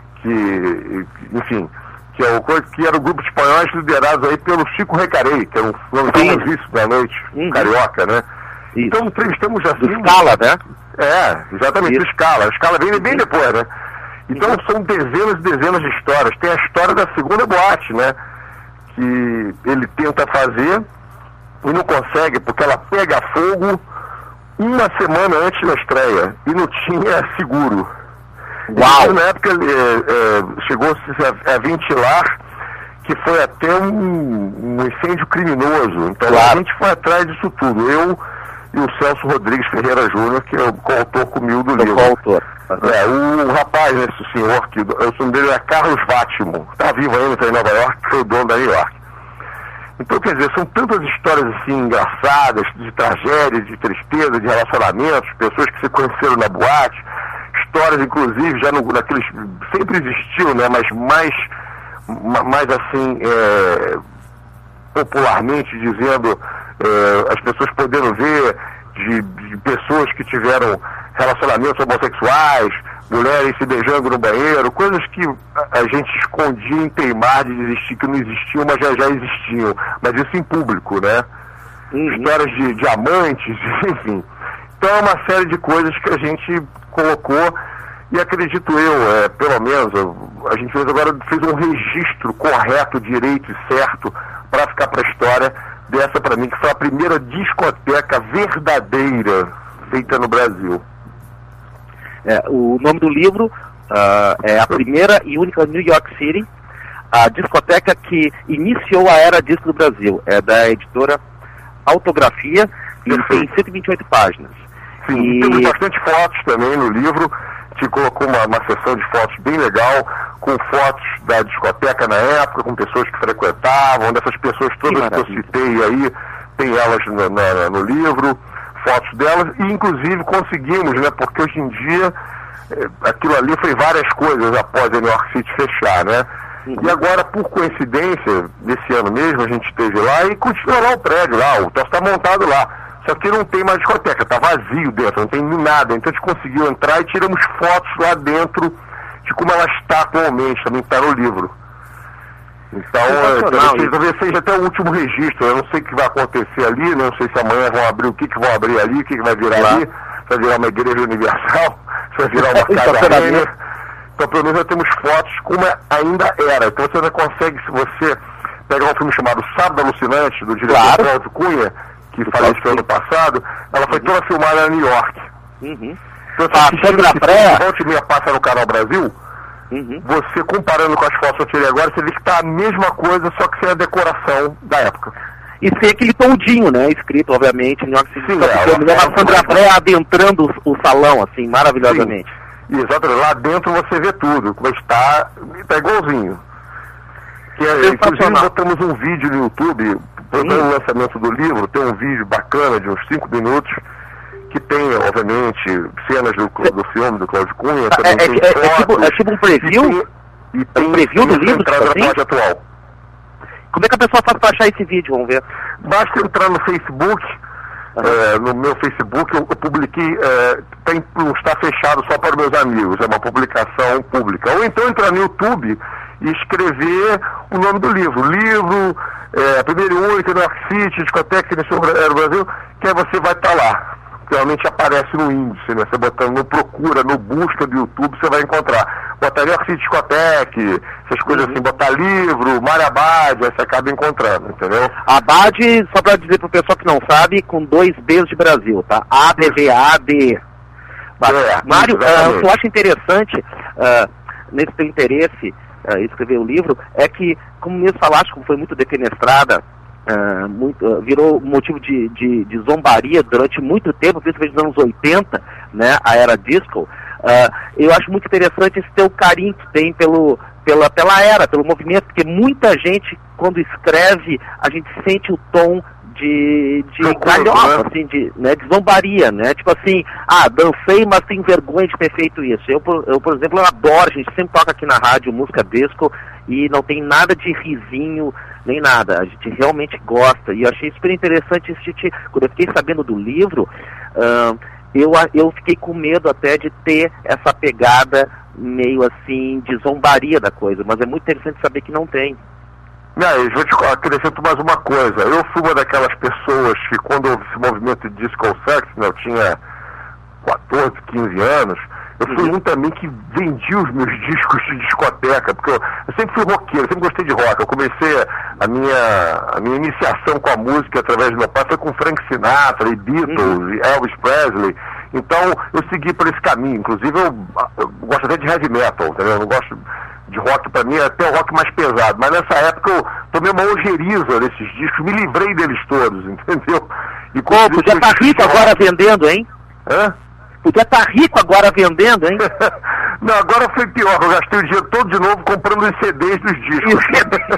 que, enfim, que, é o, que era o grupo de espanhóis liderados aí pelo Chico Recarey, que era um nome famosíssimo da noite, uhum. carioca, né? Então entrevistamos assim... Do Scala, né? É, exatamente, Isso. o Scala. O Scala vem bem depois, né? Então Uhum. são dezenas e dezenas de histórias. Tem a história da segunda boate, né? Que ele tenta fazer e não consegue, porque ela pega fogo uma semana antes da estreia e não tinha seguro. Uau! E na época é, é, chegou-se a, a ventilar que foi até um, um incêndio criminoso. Então Claro. a gente foi atrás disso tudo. Eu e o Celso Rodrigues Ferreira Júnior, que é o coautor comigo do Sou livro. coautor. É, o rapaz, esse senhor, que o nome dele é Carlos Vátimo, está vivo ainda, está em Nova York, foi o dono da New York. Então, quer dizer, são tantas histórias assim engraçadas, de tragédia, de tristeza, de relacionamentos, pessoas que se conheceram na boate, histórias, inclusive, já no, naqueles. Sempre existiu, né? Mas mais, ma- mais assim, é, popularmente dizendo, é, as pessoas podendo ver de, de pessoas que tiveram relacionamentos homossexuais, mulheres se beijando no banheiro, coisas que a, a gente escondia em teimar de existir, que não existiam, mas já, já existiam. Mas isso em público, né? Uhum. Histórias de, de amantes, enfim. Então é uma série de coisas que a gente colocou e acredito eu, é, pelo menos, a gente fez agora fez um registro correto, direito e certo para ficar para a história dessa para mim, que foi a primeira discoteca verdadeira feita no Brasil. É, o nome do livro ah, é a primeira e única New York City, a discoteca que iniciou a era disco do Brasil. É da editora Autografia e Perfeito. tem cento e vinte e oito páginas. Sim, E- temos bastante fotos também no livro. Te colocou uma, uma sessão de fotos bem legal, com fotos da discoteca na época, com pessoas que frequentavam, dessas pessoas todas que, eu maravilha. citei aí, tem elas no, na- no livro, fotos delas, e inclusive conseguimos, né, porque hoje em dia eh, aquilo ali foi várias coisas após a New York City fechar, né? Uhum. E agora, por coincidência, nesse ano mesmo, a gente esteve lá e continua lá o prédio, lá, o troço está montado lá. Só que não tem mais discoteca, está vazio dentro, não tem nada. Então a gente conseguiu entrar e tiramos fotos lá dentro de como ela está atualmente, também está no livro. Então, é, Sensacional, talvez talvez seja até o último registro. Eu não sei o que vai acontecer ali, não sei se amanhã vão abrir, o que, que vão abrir ali, o que, que vai virar Lá. ali. Se vai virar uma igreja universal, se vai virar uma Um casa estacionamento. Renner. Então, pelo menos, já temos fotos como ainda era. Então, você ainda consegue, se você pegar um filme chamado Sábado Alucinante, do diretor Claro. Cláudio Cunha, que Do faleceu Cláudio ano passado, ela foi toda filmada em New York. Uhum. Então, Ah, se Sandra esse Freia. filme volta e meia passa no Canal Brasil, Uhum. você comparando com as fotos que eu tirei agora, você vê que tá a mesma coisa, só que sem a decoração da época. E sem aquele toldinho, né? Escrito, obviamente, em New York City. Sim, Só é, que eu me lembro ela- a Sandra Freia adentrando o, o salão, assim, maravilhosamente. E exatamente, lá dentro você vê tudo, como está, tá igualzinho. Que é, inclusive Sensacional. botamos um vídeo no YouTube, para o lançamento do livro, tem um vídeo bacana de uns cinco minutos, que tem, obviamente, cenas do, do filme do Cláudio Cunha, É, também é, tem é, é fotos, tipo, é tipo um preview? E tem, e tem, um preview do tem livro, entrada tipo na assim? parte atual. Como é que a pessoa faz pra achar esse vídeo? Vamos ver. Basta entrar no Facebook, é, no meu Facebook, eu, eu publiquei, é, tem, não está fechado só para meus amigos, é uma publicação pública. Ou então entrar no YouTube e escrever o nome do livro. Livro, é, a primeira e única, New York City, discoteca que iniciou no Brasil, que aí você vai estar lá. Realmente aparece no índice, né? Você botando no procura, no busca do YouTube, você vai encontrar. Botar New York City discoteca, essas coisas assim, botar livro, Marabad, aí você acaba encontrando, entendeu? Abad, só pra dizer pro pessoal que não sabe, com dois B's de Brasil, tá? A B B A D. É, Mário, isso, ah, exatamente. o que eu acho interessante ah, nesse teu interesse ah, em escrever o livro é que, como mesmo falaste, como foi muito defenestrada, ah, muito, ah, virou motivo de, de, de zombaria durante muito tempo, principalmente nos anos oitenta, né, a era disco. Ah, eu acho muito interessante esse teu carinho que tem pelo, pela, pela era, pelo movimento, porque muita gente, quando escreve, a gente sente o tom de, de Jocoso, galhofa, né? assim, de, né, de zombaria, né? Tipo assim, ah, dancei, mas tenho vergonha de ter feito isso. Eu, por, eu, por exemplo, eu adoro, a gente sempre toca aqui na rádio música disco e não tem nada de risinho, nem nada. A gente realmente gosta. E eu achei super interessante esse tipo. Quando eu fiquei sabendo do livro, uh, eu, eu fiquei com medo até de ter essa pegada meio assim de zombaria da coisa, mas é muito interessante saber que não tem. Mas, vou te acrescento mais uma coisa. Eu fui uma daquelas pessoas que, quando houve esse movimento de disco sex, né, eu tinha quatorze, quinze anos, eu fui um também que vendia os meus discos de discoteca, porque eu, eu sempre fui roqueiro, sempre gostei de rock. Eu comecei a minha, a minha iniciação com a música através do meu pai foi com Frank Sinatra, e Beatles, uhum. e Elvis Presley. Então, eu segui por esse caminho. Inclusive, eu, eu gosto até de heavy metal, entendeu? Eu não gosto de rock, pra mim, é até o rock mais pesado. Mas nessa época, eu tomei uma ojeriza desses discos, me livrei deles todos, entendeu? E Pô, podia estar rico agora vendendo, hein? Hã? Podia estar rico agora vendendo, hein? Não, agora foi pior, eu gastei o dinheiro todo de novo comprando os C Ds dos discos.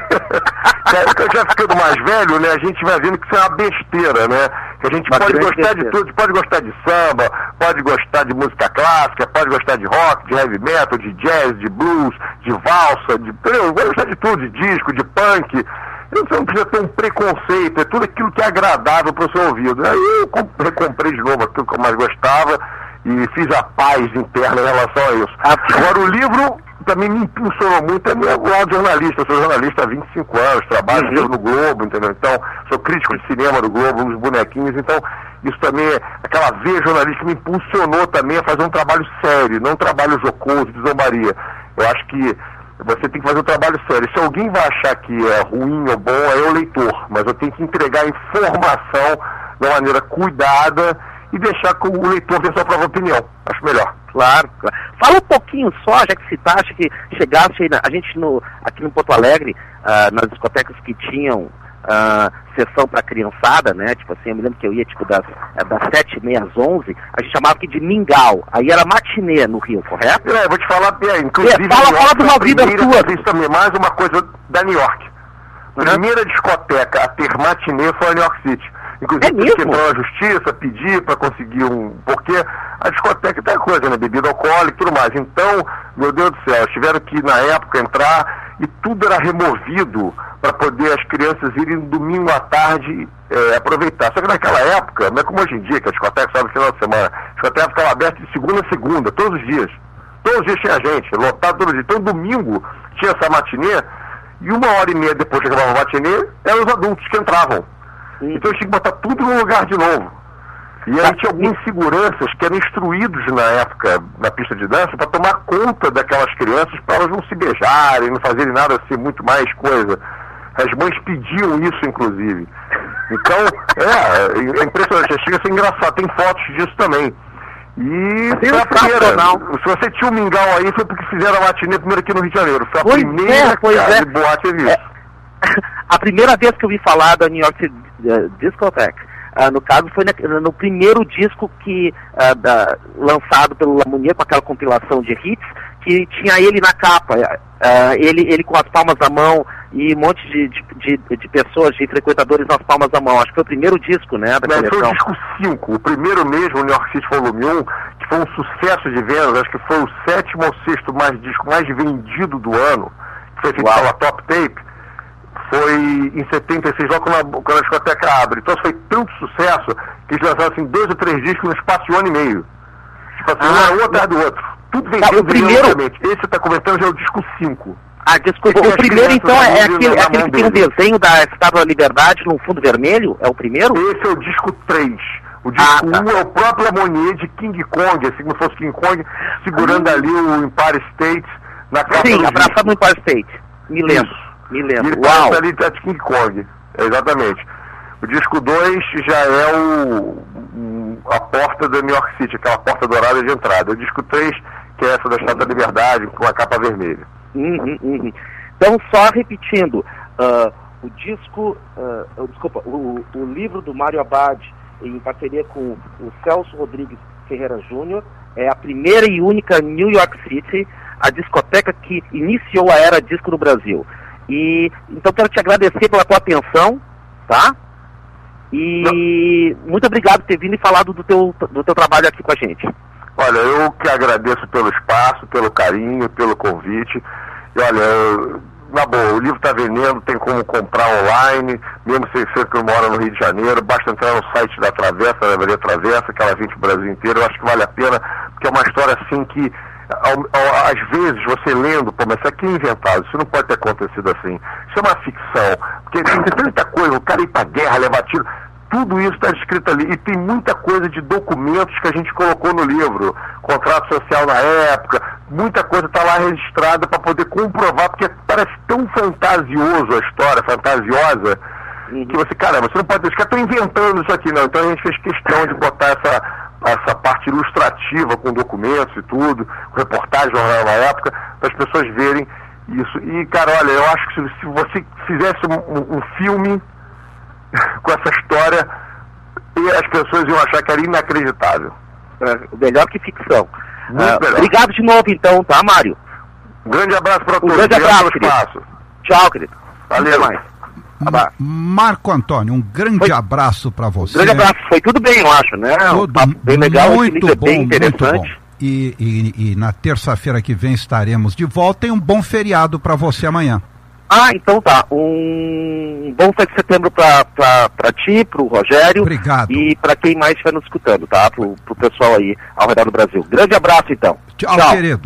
É, eu já ficando mais velho, né, a gente vai vendo que isso é uma besteira, né? Que a gente uma pode gostar besteira. de tudo, pode gostar de samba, pode gostar de música clássica, pode gostar de rock, de heavy metal, de jazz, de blues, de valsa, de... Eu vou gostar de tudo, de disco, de punk. Você não precisa ter um preconceito, é tudo aquilo que é agradável para o seu ouvido. Aí eu comprei, comprei de novo aquilo que eu mais gostava e fiz a paz interna em relação a isso. Agora, o livro também me impulsionou muito, é meu lado jornalista. Eu sou jornalista há vinte e cinco anos, trabalho uhum. no Globo, entendeu? Então, sou crítico de cinema do Globo, uns bonequinhos, então isso também, aquela veia jornalística me impulsionou também a fazer um trabalho sério, não um trabalho jocoso, de zombaria. Eu acho que você tem que fazer um trabalho sério. Se alguém vai achar que é ruim ou bom, é o leitor, mas eu tenho que entregar informação de uma maneira cuidada e deixar que o leitor dê sua própria opinião. Acho melhor. Claro, claro. Fala um pouquinho só, já que citaste que chegaste aí na, a gente no, aqui no Porto Alegre, uh, nas discotecas que tinham uh, sessão para criançada, né? Tipo assim, eu me lembro que eu ia tipo das, das sete e meia às onze, a gente chamava aqui de mingau. Aí era matinê no Rio, correto? É, vou te falar, é, inclusive... É, fala, fala de uma vida sua. Isso também, mais uma coisa da New York. A primeira uhum. discoteca a ter matinê foi a New York City. Inclusive, é tive que entrar na justiça, pedir para conseguir um... Porque a discoteca tem coisa, né? Bebida alcoólica e tudo mais. Então, meu Deus do céu, tiveram que, na época, entrar e tudo era removido para poder as crianças irem no domingo à tarde é, aproveitar. Só que naquela época, não é como hoje em dia, que a discoteca só no final de semana. A discoteca ficava aberta de segunda a segunda, todos os dias. Todos os dias tinha gente, lotado todos os dias. Então, domingo tinha essa matinê e uma hora e meia depois que acabava a matinê, eram os adultos que entravam. Então eu tinha que botar tudo no lugar de novo. E aí tinha alguns seguranças que eram instruídos na época, na pista de dança, para tomar conta daquelas crianças, para elas não se beijarem, não fazerem nada assim, muito mais coisa. As mães pediam isso, inclusive. Então, é, é impressionante, chega a ser engraçado, tem fotos disso também. E foi a primeira, se você tinha um mingau aí, foi porque fizeram a matinê primeiro aqui no Rio de Janeiro. Foi a pois primeira é, pois é. de boate nisso. É. A primeira vez que eu vi falar da New York uh, Discotheque, uh, no caso, foi na, no primeiro disco que, uh, da, lançado pelo Lamounier, com aquela compilação de hits, que tinha ele na capa, uh, ele, ele com as palmas na mão e um monte de, de, de, de pessoas, de frequentadores nas palmas da mão. Acho que foi o primeiro disco, né, da coleção. Foi o disco cinco, o primeiro mesmo, o New York City Volume um, que foi um sucesso de vendas, acho que foi o sétimo ou sexto mais, disco mais vendido do ano, que foi feito pela Top Tape. Foi em setenta e seis, logo quando a, quando a discoteca abre. Então foi tanto sucesso que eles lançaram assim, dois ou três discos no espaço de um ano e meio. Tipo assim, ah, um atrás do outro. Tudo vendido tá, o primeiro... Esse você está comentando já é o disco cinco. Ah, desculpa. O primeiro então é aquele, é aquele que tem um desenho da Estátua da Liberdade no fundo vermelho? É o primeiro? Esse é o disco três. O disco um ah, tá. é o próprio Lamounier de King Kong, assim como se fosse King Kong, segurando ah. ali o Empire State na capa. Sim, abraçado no Empire State. Me lembro. Isso. Me lembro. E ele Uau. ali de King Kong, exatamente. O disco dois já é o, a porta da New York City, aquela porta dourada de entrada. O disco três, que é essa da Estátua da Liberdade, com a capa vermelha. Uhum, uhum. Então, só repetindo, uh, o disco, uh, desculpa, o, o livro do Mário Abad, em parceria com o Celso Rodrigues Ferreira Júnior, é a primeira e única New York City, a discoteca que iniciou a era disco no Brasil. E então quero te agradecer pela tua atenção, tá? E Não. muito obrigado por ter vindo e falado do teu, do teu trabalho aqui com a gente. Olha, eu que agradeço pelo espaço, pelo carinho, pelo convite. E olha, eu, na boa, o livro está vendendo, tem como comprar online, mesmo se você que mora no Rio de Janeiro, basta entrar no site da Travessa, da Livraria Travessa, que ela vende o Brasil inteiro. Eu acho que vale a pena, porque é uma história assim que às vezes você lendo, pô, mas isso aqui é inventado, isso não pode ter acontecido assim, isso é uma ficção, porque tem tanta coisa, o cara ir pra guerra, levar tiro, tudo isso está escrito ali, e tem muita coisa de documentos que a gente colocou no livro, contrato social na época, muita coisa está lá registrada para poder comprovar, porque parece tão fantasioso a história, fantasiosa, que você, caramba, você não pode, os caras estão inventando isso aqui, não, então a gente fez questão de botar essa, essa parte ilustrativa com documentos e tudo, com reportagem jornal na época, para as pessoas verem isso. E, cara, olha, eu acho que se, se você fizesse um, um filme com essa história, e as pessoas iam achar que era inacreditável. É, melhor que ficção. Muito Uh, obrigado de novo, então, tá, Mário? Um grande abraço para todos. Um grande abraço, querido. Espaço. Tchau, querido. Valeu. Até mais. Ma- Marco Antônio, um grande Foi. abraço para você. Um grande abraço. Foi tudo bem, eu acho, né? Um Tudo papo bem legal, esse muito livro é bom, bem muito interessante. bom. E, e, e na terça-feira que vem estaremos de volta e um bom feriado para você amanhã. Ah, então tá. Um bom sete de setembro pra, pra, pra ti, pro Rogério. Obrigado. E pra quem mais estiver nos escutando, tá? Pro, pro pessoal aí ao redor do Brasil. Grande abraço, então. Tchau, querido.